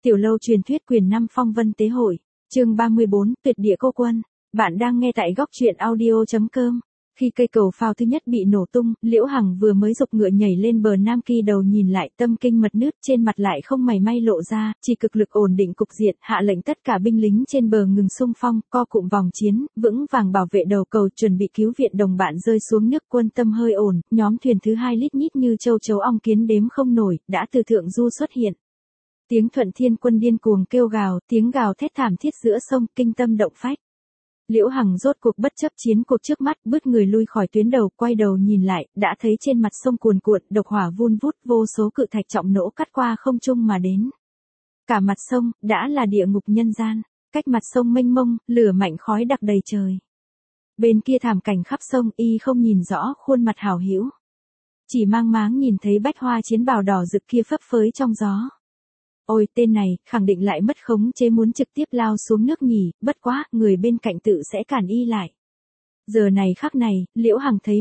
Tiểu lâu truyền thuyết quyền 5 phong vân tế hội, chương 34, tuyệt địa cô quân. Bạn đang nghe tại góc truyện audio.com. Khi cây cầu phao thứ nhất bị nổ tung, Liễu Hằng vừa mới giục ngựa nhảy lên bờ Nam Kỳ đầu nhìn lại, tâm kinh mật nứt, trên mặt lại không mảy may lộ ra, chỉ cực lực ổn định cục diện, hạ lệnh tất cả binh lính trên bờ ngừng xung phong, co cụm vòng chiến, vững vàng bảo vệ đầu cầu, chuẩn bị cứu viện đồng bạn rơi xuống nước. Quân tâm hơi ổn, nhóm thuyền thứ hai lít nhít như châu chấu ong kiến đếm không nổi, đã từ thượng du xuất hiện. Tiếng Thuận Thiên quân điên cuồng kêu gào, tiếng gào thét thảm thiết giữa sông, kinh tâm động phách. Liễu Hằng rốt cuộc bất chấp chiến cuộc trước mắt, bước người lui khỏi tuyến đầu, quay đầu nhìn lại, đã thấy trên mặt sông cuồn cuộn, độc hỏa vun vút, vô số cự thạch trọng nỗ cắt qua không trung mà đến. Cả mặt sông, đã là địa ngục nhân gian, cách mặt sông mênh mông, lửa mạnh khói đặc đầy trời. Bên kia thảm cảnh khắp sông, y không nhìn rõ khuôn mặt hảo hữu. Chỉ mang máng nhìn thấy bách hoa chiến bào đỏ rực kia phấp phới trong gió. Ôi, tên này, khẳng định lại mất khống chế muốn trực tiếp lao xuống nước nhỉ, bất quá, người bên cạnh tự sẽ cản y lại. Giờ này khắc này, Liễu Hằng thấy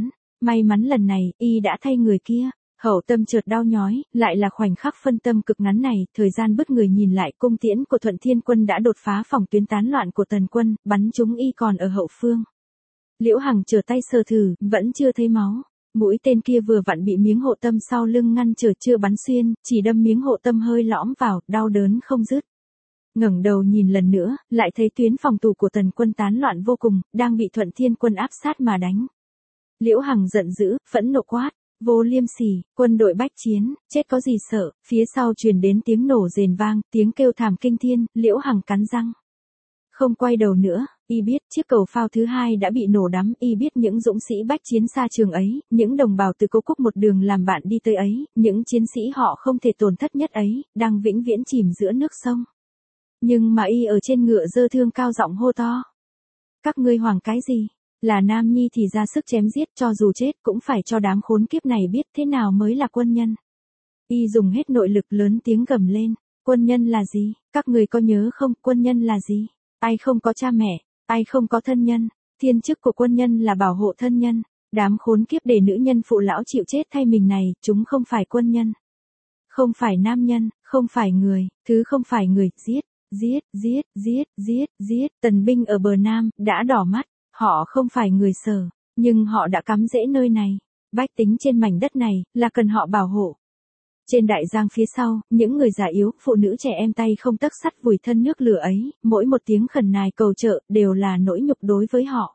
may mắn lần này, y đã thay người kia, hậu tâm chợt đau nhói, lại là khoảnh khắc phân tâm cực ngắn này, thời gian bứt người nhìn lại, cung tiễn của Thuận Thiên quân đã đột phá phòng tuyến tán loạn của Tần quân, bắn trúng y còn ở hậu phương. Liễu Hằng trở tay sờ thử, vẫn chưa thấy máu. Mũi tên kia vừa vặn bị miếng hộ tâm sau lưng ngăn trở chưa bắn xuyên, chỉ đâm miếng hộ tâm hơi lõm vào, đau đớn không dứt. Ngẩng đầu nhìn lần nữa, lại thấy tuyến phòng thủ của Tần quân tán loạn vô cùng, đang bị Thuận Thiên quân áp sát mà đánh. Liễu Hằng giận dữ, phẫn nộ quát, vô liêm sỉ, quân đội bách chiến, chết có gì sợ. Phía sau truyền đến tiếng nổ rền vang, tiếng kêu thảm kinh thiên, Liễu Hằng cắn răng. Không quay đầu nữa, y biết chiếc cầu phao thứ hai đã bị nổ đắm, y biết những dũng sĩ bách chiến xa trường ấy, những đồng bào từ Cố Cúc một đường làm bạn đi tới ấy, những chiến sĩ họ không thể tổn thất nhất ấy, đang vĩnh viễn chìm giữa nước sông. Nhưng mà y ở trên ngựa giơ thương cao giọng hô to. Các ngươi hoảng cái gì? Là nam nhi thì ra sức chém giết, cho dù chết cũng phải cho đám khốn kiếp này biết thế nào mới là quân nhân. Y dùng hết nội lực lớn tiếng gầm lên, quân nhân là gì? Các người có nhớ không, quân nhân là gì? Ai không có cha mẹ, ai không có thân nhân, thiên chức của quân nhân là bảo hộ thân nhân, đám khốn kiếp để nữ nhân phụ lão chịu chết thay mình này, chúng không phải quân nhân. Không phải nam nhân, không phải người, thứ không phải người, giết, Tần binh ở bờ Nam, đã đỏ mắt, họ không phải người Sở, nhưng họ đã cắm rễ nơi này, bách tính trên mảnh đất này, là cần họ bảo hộ. Trên đại giang phía sau, những người già yếu, phụ nữ trẻ em tay không tấc sắt vùi thân nước lửa ấy, mỗi một tiếng khẩn nài cầu trợ, đều là nỗi nhục đối với họ.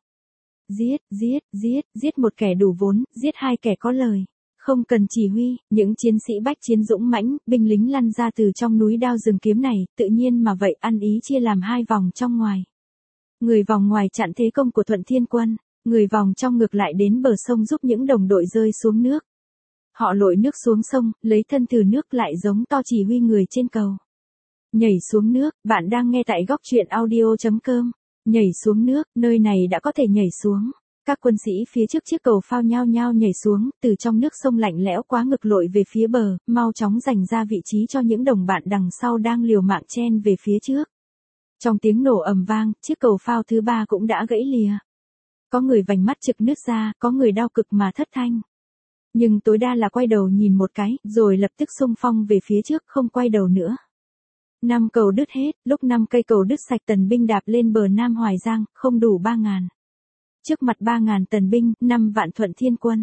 Giết một kẻ đủ vốn, giết hai kẻ có lời. Không cần chỉ huy, những chiến sĩ bách chiến dũng mãnh, binh lính lăn ra từ trong núi đao rừng kiếm này, tự nhiên mà vậy ăn ý chia làm hai vòng trong ngoài. Người vòng ngoài chặn thế công của Thuận Thiên quân, người vòng trong ngược lại đến bờ sông giúp những đồng đội rơi xuống nước. Họ lội nước xuống sông, lấy thân từ nước lại giống to chỉ huy người trên cầu. Nhảy xuống nước, bạn đang nghe tại góc truyện audio.com. Nhảy xuống nước, nơi này đã có thể nhảy xuống. Các quân sĩ phía trước chiếc cầu phao nhao nhao nhảy xuống, từ trong nước sông lạnh lẽo quá ngực lội về phía bờ, mau chóng dành ra vị trí cho những đồng bạn đằng sau đang liều mạng chen về phía trước. Trong tiếng nổ ầm vang, chiếc cầu phao thứ ba cũng đã gãy lìa. Có người vành mắt trực nứt ra, có người đau cực mà thất thanh. Nhưng tối đa là quay đầu nhìn một cái, rồi lập tức xung phong về phía trước, không quay đầu nữa. 5 cầu đứt hết, lúc 5 cây cầu đứt sạch, Tần binh đạp lên bờ Nam Hoài Giang, không đủ 3.000. Trước mặt 3.000 Tần binh, 5 vạn Thuận Thiên quân.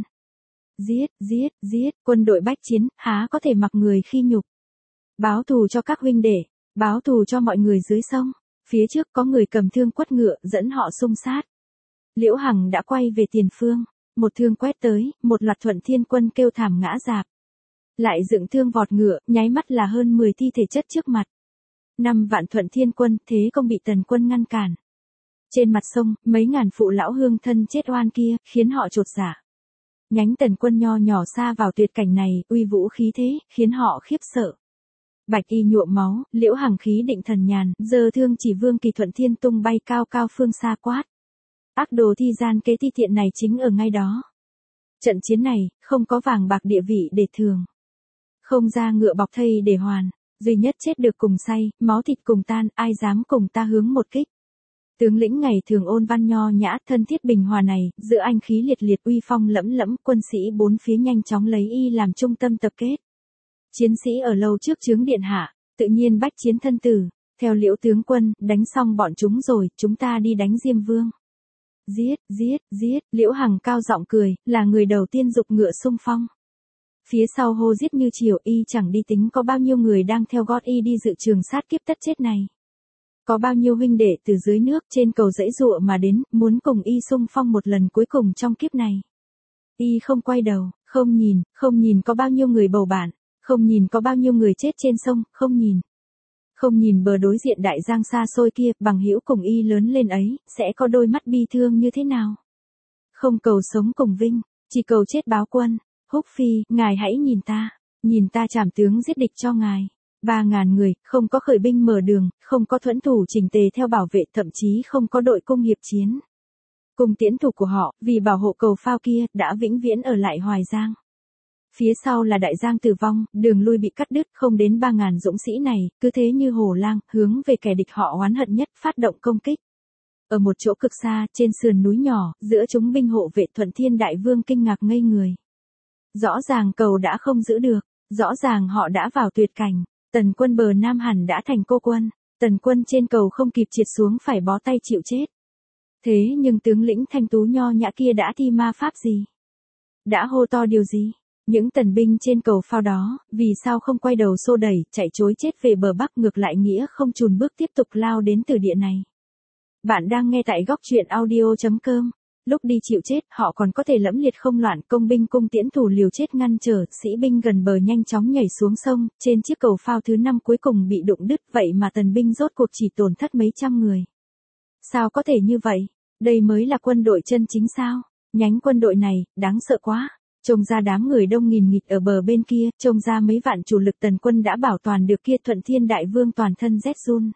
Giết, quân đội bách chiến, há có thể mặc người khi nhục. Báo thù cho các huynh đệ, báo thù cho mọi người dưới sông. Phía trước có người cầm thương quất ngựa, dẫn họ xung sát. Liễu Hằng đã quay về tiền phương. Một thương quét tới, một loạt Thuận Thiên quân kêu thảm ngã rạp. Lại dựng thương vọt ngựa, nháy mắt là hơn 10 thi thể chất trước mặt. 5 vạn Thuận Thiên quân, thế công bị Tần quân ngăn cản. Trên mặt sông, mấy ngàn phụ lão hương thân chết oan kia, khiến họ chột dạ. Nhánh Tần quân nho nhỏ xa vào tuyệt cảnh này, uy vũ khí thế, khiến họ khiếp sợ. Bạch y nhuộm máu, Liễu Hằng khí định thần nhàn, giơ thương chỉ Vương Kỳ Thuận Thiên tung bay cao cao phương xa quát. Ác đồ thi gian kế ti tiện này chính ở ngay đó. Trận chiến này, không có vàng bạc địa vị để thường. Không ra ngựa bọc thây để hoàn, duy nhất chết được cùng say, máu thịt cùng tan, ai dám cùng ta hướng một kích. Tướng lĩnh ngày thường ôn văn nho nhã, thân thiết bình hòa này, giữa anh khí liệt liệt uy phong lẫm lẫm, quân sĩ bốn phía nhanh chóng lấy y làm trung tâm tập kết. Chiến sĩ ở lâu trước chướng điện hạ, Tự nhiên bách chiến thân tử, theo Liễu tướng quân, đánh xong bọn chúng rồi, chúng ta đi đánh Diêm Vương. Giết, giết, giết, Liễu Hằng cao giọng cười, là người đầu tiên giục ngựa xung phong. Phía sau hô giết như chiều, y chẳng đi tính có bao nhiêu người đang theo gót y đi dự trường sát kiếp tất chết này. Có bao nhiêu huynh đệ từ dưới nước trên cầu dãy dụa mà đến, muốn cùng y xung phong một lần cuối cùng trong kiếp này. Y không quay đầu, không nhìn có bao nhiêu người bầu bạn, không nhìn có bao nhiêu người chết trên sông, không nhìn bờ đối diện đại giang xa xôi kia, bằng hữu cùng y lớn lên ấy, sẽ có đôi mắt bi thương như thế nào. Không cầu sống cùng vinh, chỉ cầu chết báo quân. Húc Phi, ngài hãy nhìn ta trảm tướng giết địch cho ngài. 3.000 người, không có khởi binh mở đường, không có thuẫn thủ chỉnh tề theo bảo vệ, thậm chí không có đội cung hiệp chiến. Cung tiễn thủ của họ, vì bảo hộ cầu phao kia, đã vĩnh viễn ở lại Hoài Giang. Phía sau là đại giang tử vong, đường lui bị cắt đứt, không đến 3.000 dũng sĩ này, cứ thế như hổ lang, hướng về kẻ địch họ oán hận nhất, phát động công kích. Ở một chỗ cực xa, trên sườn núi nhỏ, giữa chúng binh hộ vệ Thuận Thiên Đại Vương kinh ngạc ngây người. Rõ ràng cầu đã không giữ được, rõ ràng họ đã vào tuyệt cảnh, tần quân bờ Nam hẳn đã thành cô quân, tần quân trên cầu không kịp triệt xuống phải bó tay chịu chết. Thế nhưng tướng lĩnh thanh tú nho nhã kia đã thi ma pháp gì? Đã hô to điều gì? Những tần binh trên cầu phao đó, vì sao không quay đầu xô đẩy, chạy chối chết về bờ Bắc, ngược lại nghĩa không chùn bước tiếp tục lao đến từ địa này. Bạn đang nghe tại góc truyện audio.com. Lúc đi chịu chết, họ còn có thể lẫm liệt không loạn, công binh cung tiễn thủ liều chết ngăn trở, sĩ binh gần bờ nhanh chóng nhảy xuống sông, trên chiếc cầu phao thứ 5 cuối cùng bị đụng đứt, vậy mà tần binh rốt cuộc chỉ tổn thất mấy trăm người. Sao có thể như vậy? Đây mới là quân đội chân chính sao? Nhánh quân đội này, đáng sợ quá. Trông ra đám người đông nghìn nghịt ở bờ bên kia, trông ra mấy vạn chủ lực tần quân đã bảo toàn được kia. Thuận Thiên Đại Vương toàn thân rét run.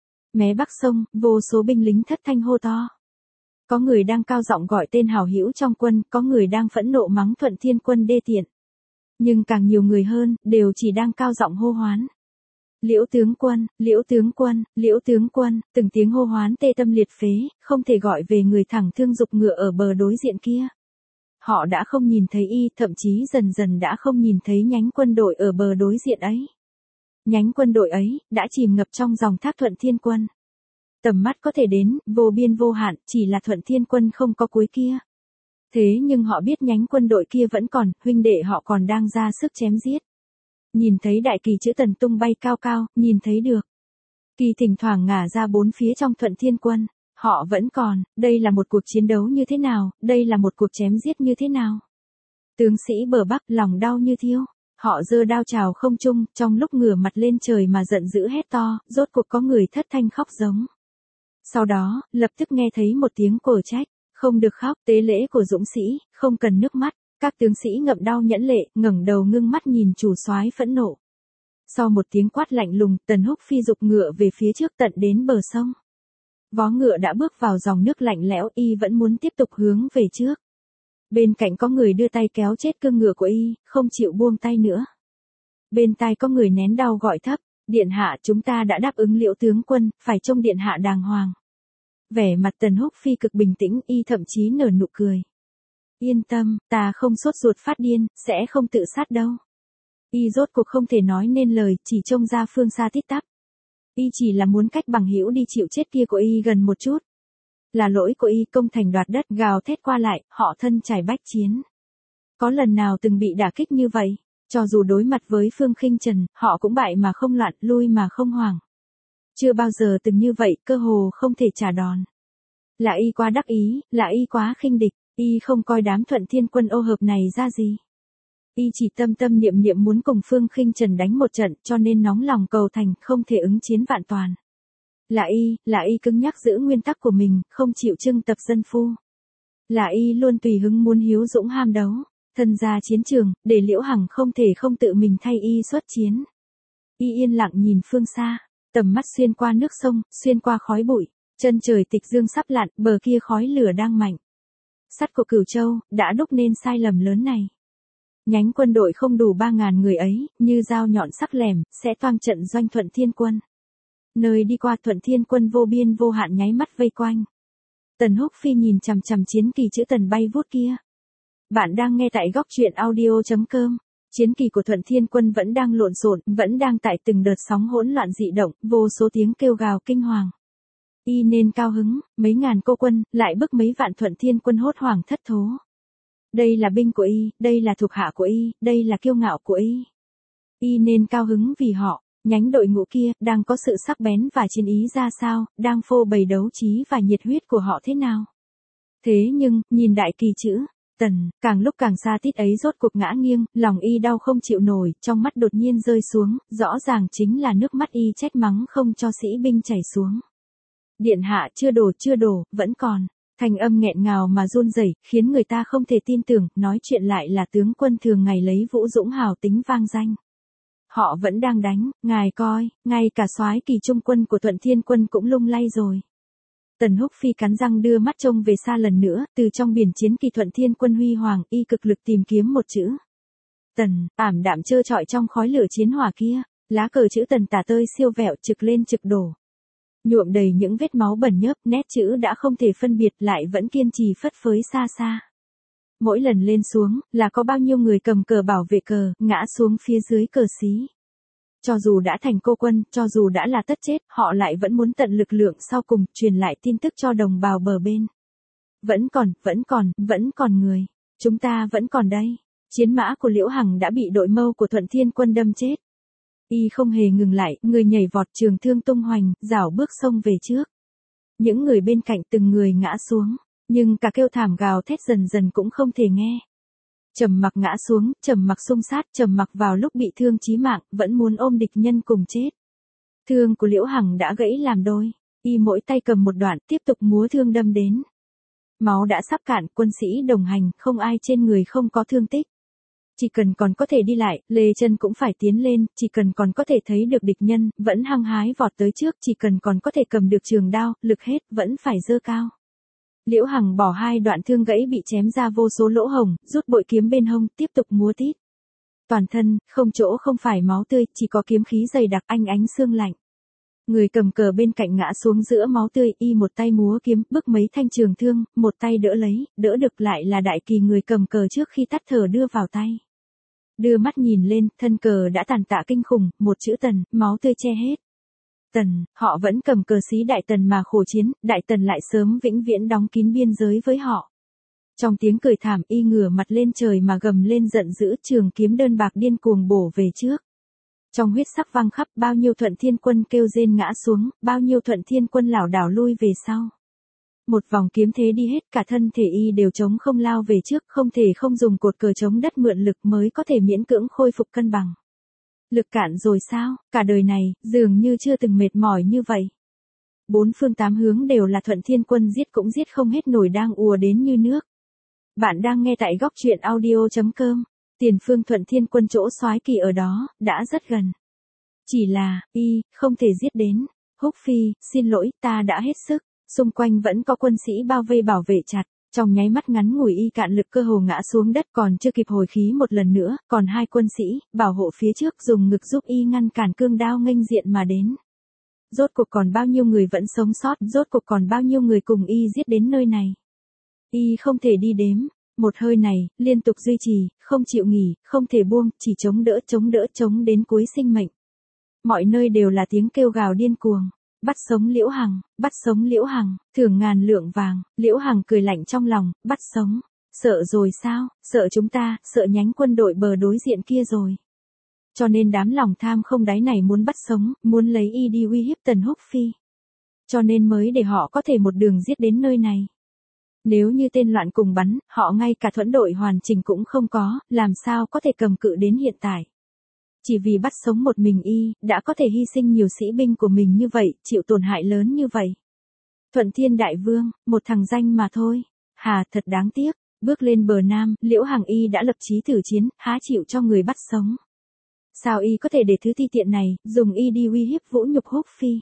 Mé bắc sông, vô số binh lính thất thanh hô to. Có người đang cao giọng gọi tên hảo hữu trong quân, có người đang phẫn nộ mắng Thuận Thiên quân đê tiện. Nhưng càng nhiều người hơn, đều chỉ đang cao giọng hô hoán. Liễu tướng quân, Liễu tướng quân, Liễu tướng quân, từng tiếng hô hoán tê tâm liệt phế, không thể gọi về người thẳng thương giục ngựa ở bờ đối diện kia. Họ đã không nhìn thấy y, thậm chí dần dần đã không nhìn thấy nhánh quân đội ở bờ đối diện ấy. Nhánh quân đội ấy, đã chìm ngập trong dòng thác Thuận Thiên quân. Tầm mắt có thể đến, vô biên vô hạn, chỉ là Thuận Thiên quân không có cuối kia. Thế nhưng họ biết nhánh quân đội kia vẫn còn, huynh đệ họ còn đang ra sức chém giết. Nhìn thấy đại kỳ chữ Tần tung bay cao cao, nhìn thấy được. Kỳ thỉnh thoảng ngả ra bốn phía trong Thuận Thiên quân. Họ vẫn còn, đây là một cuộc chiến đấu như thế nào, đây là một cuộc chém giết như thế nào. Tướng sĩ bờ Bắc lòng đau như thiêu. Họ giơ đao chào không trung, trong lúc ngửa mặt lên trời mà giận dữ hét to, rốt cuộc có người thất thanh khóc giống. Sau đó, lập tức nghe thấy một tiếng cổ trách, không được khóc, tế lễ của dũng sĩ, không cần nước mắt. Các tướng sĩ ngậm đau nhẫn lệ, ngẩng đầu ngưng mắt nhìn chủ soái phẫn nộ. Sau một tiếng quát lạnh lùng, Tần Húc Phi giục ngựa về phía trước tận đến bờ sông. Vó ngựa đã bước vào dòng nước lạnh lẽo, y vẫn muốn tiếp tục hướng về trước. Bên cạnh có người đưa tay kéo chết cương ngựa của y, không chịu buông tay nữa. Bên tai có người nén đau gọi thấp, điện hạ, chúng ta đã đáp ứng Liễu tướng quân, phải trông điện hạ đàng hoàng. Vẻ mặt Tần Húc Phi cực bình tĩnh, y thậm chí nở nụ cười. Yên tâm, ta không sốt ruột phát điên, sẽ không tự sát đâu. Y rốt cuộc không thể nói nên lời, chỉ trông ra phương xa tít tắp. Y chỉ là muốn cách bằng hữu đi chịu chết kia của y gần một chút. Là lỗi của y, công thành đoạt đất, gào thét qua lại, họ thân trải bách chiến. Có lần nào từng bị đả kích như vậy, cho dù đối mặt với Phương Khinh Trần, họ cũng bại mà không loạn, lui mà không hoảng. Chưa bao giờ từng như vậy, cơ hồ không thể trả đòn. Là y quá đắc ý, là y quá khinh địch, y không coi đám Thuận Thiên quân ô hợp này ra gì. Y chỉ tâm tâm niệm niệm muốn cùng Phương Khinh Trần đánh một trận, cho nên nóng lòng cầu thành, không thể ứng chiến vạn toàn. Là y cứng nhắc giữ nguyên tắc của mình, không chịu trưng tập dân phu. Là y luôn tùy hứng muốn hiếu dũng ham đấu, thân ra chiến trường, để Liễu Hằng không thể không tự mình thay y xuất chiến. Y yên lặng nhìn phương xa, tầm mắt xuyên qua nước sông, xuyên qua khói bụi, chân trời tịch dương sắp lặn, bờ kia khói lửa đang mạnh. Sắt của Cửu Châu, đã đúc nên sai lầm lớn này. Nhánh quân đội không đủ 3.000 người ấy, như dao nhọn sắc lẻm, sẽ toang trận doanh Thuận Thiên quân. Nơi đi qua Thuận Thiên quân vô biên vô hạn nháy mắt vây quanh. Tần Húc Phi nhìn chằm chằm chiến kỳ chữ Tần bay vút kia. Bạn đang nghe tại góc truyện audio.com. Chiến kỳ của Thuận Thiên Quân vẫn đang lộn xộn, vẫn đang tại từng đợt sóng hỗn loạn dị động, vô số tiếng kêu gào kinh hoàng. Y nên cao hứng, mấy ngàn cô quân, lại bức mấy vạn Thuận Thiên Quân hốt hoảng thất thố. Đây là binh của Y, đây là thuộc hạ của Y, đây là kiêu ngạo của Y. Y nên cao hứng vì họ, nhánh đội ngũ kia, đang có sự sắc bén và chiến ý ra sao, đang phô bày đấu trí và nhiệt huyết của họ thế nào. Thế nhưng, nhìn đại kỳ chữ Tần, càng lúc càng xa tít ấy rốt cuộc ngã nghiêng, lòng Y đau không chịu nổi, trong mắt đột nhiên rơi xuống, rõ ràng chính là nước mắt Y trách mắng không cho sĩ binh chảy xuống. Điện hạ chưa đổ, vẫn còn. Thanh âm nghẹn ngào mà run rẩy, khiến người ta không thể tin tưởng, nói chuyện lại là tướng quân thường ngày lấy vũ dũng hào tính vang danh. Họ vẫn đang đánh, ngài coi, ngay cả soái kỳ trung quân của Thuận Thiên Quân cũng lung lay rồi. Tần Húc Phi cắn răng đưa mắt trông về xa lần nữa, từ trong biển chiến kỳ Thuận Thiên Quân huy hoàng, Y cực lực tìm kiếm một chữ Tần, ảm đạm trơ trọi trong khói lửa chiến hỏa kia, lá cờ chữ Tần tả tơi siêu vẹo trực lên trực đổ. Nhuộm đầy những vết máu bẩn nhớp, nét chữ đã không thể phân biệt lại vẫn kiên trì phất phới xa xa. Mỗi lần lên xuống, là có bao nhiêu người cầm cờ bảo vệ cờ, ngã xuống phía dưới cờ xí. Cho dù đã thành cô quân, cho dù đã là tất chết, họ lại vẫn muốn tận lực lượng sau cùng, truyền lại tin tức cho đồng bào bờ bên. Vẫn còn người. Chúng ta vẫn còn đây. Chiến mã của Liễu Hằng đã bị đội mâu của Thuận Thiên Quân đâm chết. Y không hề ngừng lại, người nhảy vọt trường thương tung hoành, rảo bước xông về trước. Những người bên cạnh từng người ngã xuống, nhưng cả kêu thảm gào thét dần dần cũng không thể nghe. Trầm mặc ngã xuống, trầm mặc xung sát, trầm mặc vào lúc bị thương chí mạng, vẫn muốn ôm địch nhân cùng chết. Thương của Liễu Hằng đã gãy làm đôi, Y mỗi tay cầm một đoạn, tiếp tục múa thương đâm đến. Máu đã sắp cạn, quân sĩ đồng hành, không ai trên người không có thương tích. Chỉ cần còn có thể đi lại, lê chân cũng phải tiến lên, chỉ cần còn có thể thấy được địch nhân, vẫn hăng hái vọt tới trước, chỉ cần còn có thể cầm được trường đao, lực hết, vẫn phải giơ cao. Liễu Hằng bỏ hai đoạn thương gãy bị chém ra vô số lỗ hổng, rút bội kiếm bên hông, tiếp tục múa tít. Toàn thân, không chỗ không phải máu tươi, chỉ có kiếm khí dày đặc anh ánh xương lạnh. Người cầm cờ bên cạnh ngã xuống giữa máu tươi, Y một tay múa kiếm, bức mấy thanh trường thương, một tay đỡ lấy, đỡ được lại là đại kỳ người cầm cờ trước khi tắt thở đưa vào tay. Đưa mắt nhìn lên, thân cờ đã tàn tạ kinh khủng, một chữ Tần, máu tươi che hết. Tần, họ vẫn cầm cờ xí Đại Tần mà khổ chiến, Đại Tần lại sớm vĩnh viễn đóng kín biên giới với họ. Trong tiếng cười thảm, Y ngửa mặt lên trời mà gầm lên giận dữ, trường kiếm đơn bạc điên cuồng bổ về trước. Trong huyết sắc vang khắp, bao nhiêu Thuận Thiên Quân kêu rên ngã xuống, bao nhiêu Thuận Thiên Quân lảo đảo lui về sau. Một vòng kiếm thế đi hết, cả thân thể Y đều chống không lao về trước, không thể không dùng cột cờ chống đất mượn lực mới có thể miễn cưỡng khôi phục cân bằng. Lực cạn rồi sao, cả đời này, dường như chưa từng mệt mỏi như vậy. Bốn phương tám hướng đều là Thuận Thiên Quân giết cũng giết không hết nổi đang ùa đến như nước. Bạn đang nghe tại góc truyện audio.com, tiền phương Thuận Thiên Quân chỗ soái kỳ ở đó, đã rất gần. Chỉ là, Y, không thể giết đến. Húc Phi, xin lỗi, ta đã hết sức. Xung quanh vẫn có quân sĩ bao vây bảo vệ chặt. Trong nháy mắt ngắn ngủi Y cạn lực cơ hồ ngã xuống đất, còn chưa kịp hồi khí một lần nữa, còn hai quân sĩ, bảo hộ phía trước dùng ngực giúp Y ngăn cản cương đao nghênh diện mà đến. Rốt cuộc còn bao nhiêu người vẫn sống sót, rốt cuộc còn bao nhiêu người cùng Y giết đến nơi này. Y không thể đi đếm, một hơi này, liên tục duy trì, không chịu nghỉ, không thể buông, chỉ chống đến cuối sinh mệnh. Mọi nơi đều là tiếng kêu gào điên cuồng. Bắt sống Liễu Hằng, bắt sống Liễu Hằng, thưởng ngàn lượng vàng. Liễu Hằng cười lạnh trong lòng, bắt sống. Sợ rồi sao, sợ chúng ta, sợ nhánh quân đội bờ đối diện kia rồi. Cho nên đám lòng tham không đáy này muốn bắt sống, muốn lấy Y đi uy hiếp Tần Húc Phi. Cho nên mới để họ có thể một đường giết đến nơi này. Nếu như tên loạn cùng bắn, họ ngay cả thuẫn đội hoàn chỉnh cũng không có, làm sao có thể cầm cự đến hiện tại. Chỉ vì bắt sống một mình Y, đã có thể hy sinh nhiều sĩ binh của mình như vậy, chịu tổn hại lớn như vậy. Thuận Thiên Đại Vương, một thằng danh mà thôi. Hà, thật đáng tiếc. Bước lên bờ Nam, Liễu Hằng Y đã lập chí thử chiến, há chịu cho người bắt sống. Sao Y có thể để thứ ti tiện này, dùng Y đi uy hiếp vũ nhục Húc Phi.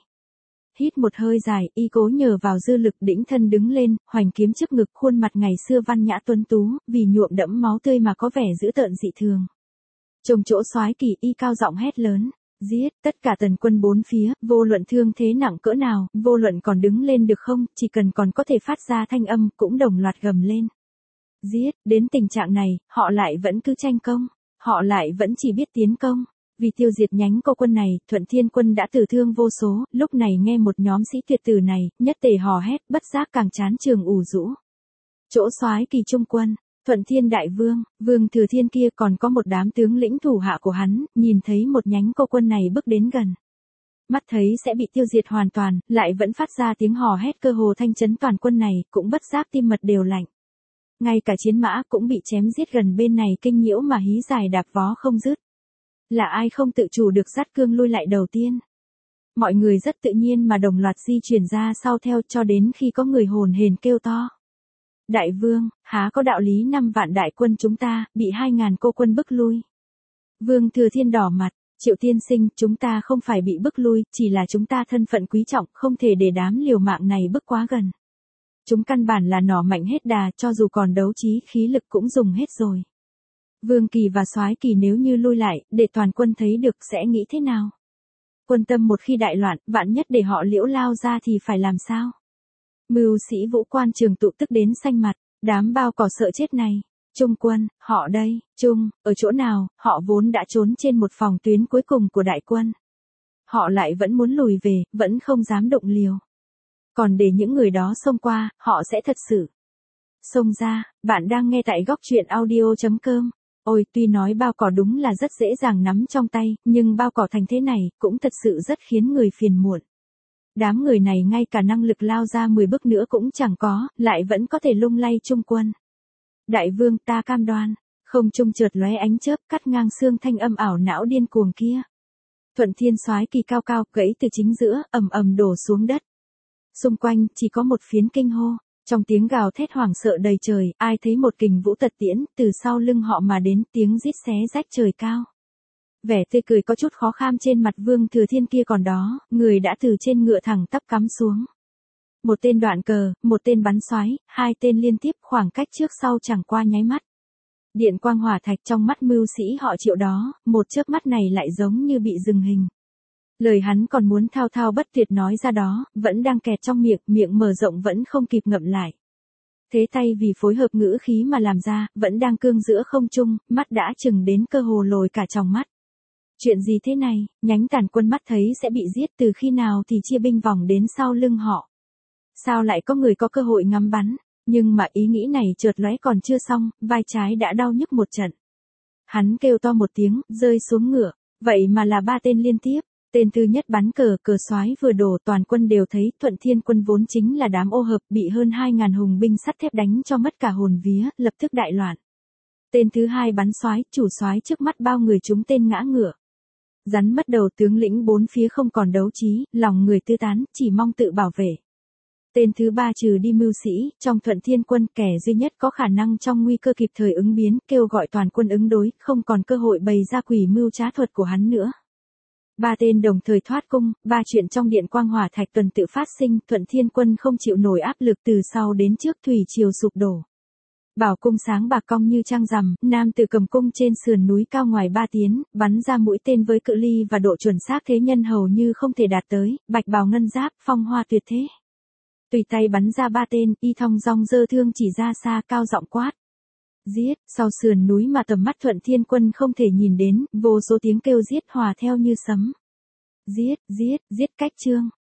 Hít một hơi dài, Y cố nhờ vào dư lực đĩnh thân đứng lên, hoành kiếm trước ngực, khuôn mặt ngày xưa văn nhã tuấn tú, vì nhuộm đẫm máu tươi mà có vẻ dữ tợn dị thường. Trông chỗ soái kỳ, Y cao giọng hét lớn, giết, tất cả tần quân bốn phía, vô luận thương thế nặng cỡ nào, vô luận còn đứng lên được không, chỉ cần còn có thể phát ra thanh âm, cũng đồng loạt gầm lên. Giết, đến tình trạng này, họ lại vẫn cứ tranh công. họ lại vẫn chỉ biết tiến công. Vì tiêu diệt nhánh cô quân này, Thuận Thiên quân đã tử thương vô số, lúc này nghe một nhóm sĩ tuyệt tử này, nhất tề hò hét, bất giác càng chán trường ủ rũ. Chỗ soái kỳ trung quân, Thuận Thiên đại vương, Vương Thừa Thiên kia còn có một đám tướng lĩnh thủ hạ của hắn, nhìn thấy một nhánh cô quân này bước đến gần. Mắt thấy sẽ bị tiêu diệt hoàn toàn, lại vẫn phát ra tiếng hò hét cơ hồ thanh chấn toàn quân này, cũng bất giác tim mật đều lạnh. Ngay cả chiến mã cũng bị chém giết gần bên này kinh nhiễu mà hí dài đạp vó không dứt. Là ai không tự chủ được dắt cương lui lại đầu tiên? Mọi người rất tự nhiên mà đồng loạt di chuyển ra sau theo cho đến khi có người hồn hển kêu to. Đại vương, há có đạo lý 5 vạn đại quân chúng ta, bị 2.000 cô quân bức lui. Vương Thừa Thiên đỏ mặt, Triệu tiên sinh, chúng ta không phải bị bức lui, chỉ là chúng ta thân phận quý trọng, không thể để đám liều mạng này bức quá gần. Chúng căn bản là nỏ mạnh hết đà, cho dù còn đấu trí khí lực cũng dùng hết rồi. Vương Kỳ và Soái Kỳ nếu như lui lại, để toàn quân thấy được sẽ nghĩ thế nào? Quân tâm một khi đại loạn, vạn nhất để họ Liễu lao ra thì phải làm sao? Mưu sĩ Vũ Quan Trường tụ tức đến xanh mặt, đám bao cỏ sợ chết này. Trung quân, họ đây, Trung, ở chỗ nào, họ vốn đã trốn trên một phòng tuyến cuối cùng của đại quân. Họ lại vẫn muốn lùi về, vẫn không dám động liều. Còn để những người đó xông qua, họ sẽ thật sự xông ra. Bạn đang nghe tại góc truyện audio.com. Ôi, tuy nói bao cỏ đúng là rất dễ dàng nắm trong tay, nhưng bao cỏ thành thế này, cũng thật sự rất khiến người phiền muộn. Đám người này ngay cả năng lực lao ra 10 bước nữa cũng chẳng có, lại vẫn có thể lung lay trung quân. Đại vương, ta cam đoan, không trung chợt lóe ánh chớp cắt ngang xương thanh âm ảo não điên cuồng kia. Thuận Thiên Soái Kỳ cao cao, gãy từ chính giữa, ầm ầm đổ xuống đất. Xung quanh, chỉ có một phiến kinh hô. Trong tiếng gào thét hoảng sợ đầy trời, ai thấy một kình vũ tật tiễn, từ sau lưng họ mà đến tiếng rít xé rách trời cao. Vẻ tươi cười có chút khó kham trên mặt Vương Thừa Thiên kia còn đó, người đã từ trên ngựa thẳng tắp cắm xuống. Một tên đoạn cờ, một tên bắn xoáy, 2 tên liên tiếp khoảng cách trước sau chẳng qua nháy mắt. Điện quang hỏa thạch trong mắt mưu sĩ họ Triệu đó, một chớp mắt này lại giống như bị dừng hình. Lời hắn còn muốn thao thao bất tuyệt nói ra đó, vẫn đang kẹt trong miệng, miệng mở rộng vẫn không kịp ngậm lại. Thế tay vì phối hợp ngữ khí mà làm ra, vẫn đang cương giữa không trung, mắt đã chừng đến cơ hồ lồi cả tròng mắt. Chuyện gì thế này, nhánh tàn quân mắt thấy sẽ bị giết từ khi nào thì chia binh vòng đến sau lưng họ. Sao lại có người có cơ hội ngắm bắn, nhưng mà ý nghĩ này chợt lóe còn chưa xong, vai trái đã đau nhức một trận. Hắn kêu to một tiếng, rơi xuống ngựa, vậy mà là 3 tên liên tiếp. Tên thứ nhất bắn cờ soái vừa đổ toàn quân đều thấy Thuận Thiên quân vốn chính là đám ô hợp bị hơn 2.000 hùng binh sắt thép đánh cho mất cả hồn vía, lập tức đại loạn. Tên thứ hai bắn soái, chủ soái trước mắt bao người chúng tên ngã ngựa. Rắn mất đầu tướng lĩnh bốn phía không còn đấu trí, lòng người tư tán, chỉ mong tự bảo vệ. Tên thứ ba trừ đi mưu sĩ, trong Thuận Thiên quân kẻ duy nhất có khả năng trong nguy cơ kịp thời ứng biến, kêu gọi toàn quân ứng đối, không còn cơ hội bày ra quỷ mưu trá thuật của hắn nữa. 3 tên đồng thời thoát cung, 3 chuyện trong điện quang hỏa thạch tuần tự phát sinh, Thuận Thiên quân không chịu nổi áp lực từ sau đến trước thủy triều sụp đổ. Bảo cung sáng bạc cong như trăng rằm, nam tử cầm cung trên sườn núi cao ngoài 3 tiến, bắn ra mũi tên với cự ly và độ chuẩn xác thế nhân hầu như không thể đạt tới, bạch bào ngân giáp, phong hoa tuyệt thế. Tùy tay bắn ra 3 tên, y thong dong giơ thương chỉ ra xa cao giọng quát. Giết, sau sườn núi mà tầm mắt Thuận Thiên quân không thể nhìn đến, vô số tiếng kêu giết hòa theo như sấm. Giết, giết, giết cách trương,